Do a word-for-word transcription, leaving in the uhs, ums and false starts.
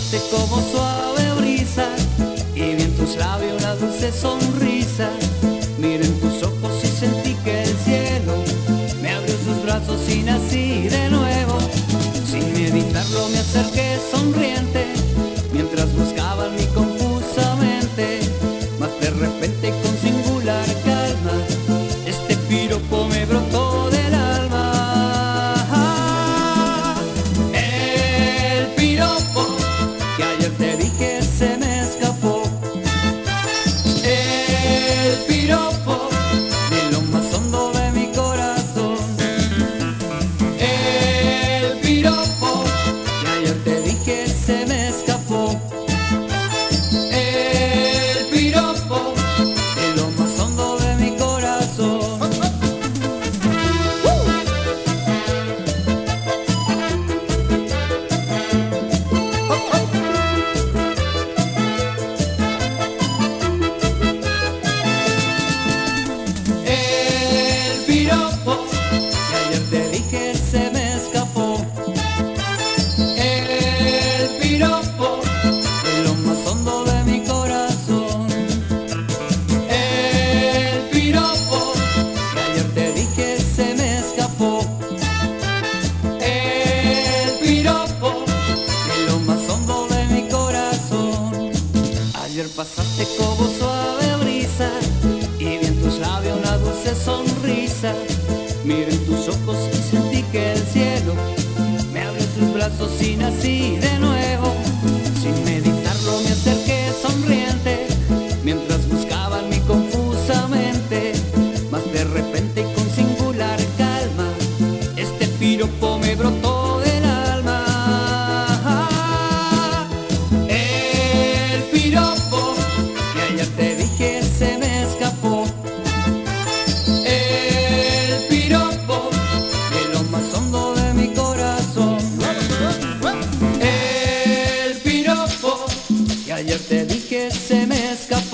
pasaste como suave brisa y vi en tus labios una dulce sonrisa. Miré en tus ojos y sentí que el cielo me abrió sus brazos y nací de nuevo. Sin meditarlo me acerqué sonriente mientras buscaba en mi confusa mente, mas de repente con singular calma este piropo me brotó del alma. El piropo que ayer te dije se me escapó. El piropo de lo más hondo de mi corazón. El piropo que ayer te dije se me escapó. El piropo de lo más hondo de mi corazón. El piropo que ayer te dije se me escapó. El piropo de lo más hondo de mi corazón. El piropo que ayer te dije se me escapó. El piropo de lo más hondo de mi corazón. Ayer pasaste como suave brisa y vi en tus labios una dulce sonrisa. Miré en tus ojos y sentí que el cielo me abrió sus brazos y nací de nuevo. Sin meditarlo me acerqué sonriente mientras buscaba en mi confusa mente, mas de repente y con singular calma este piropo me brotó del alma. El piropo que ayer te dije se me escapó. El piropo de lo más hondo de mi corazón. El piropo que ayer te dije se me escapó.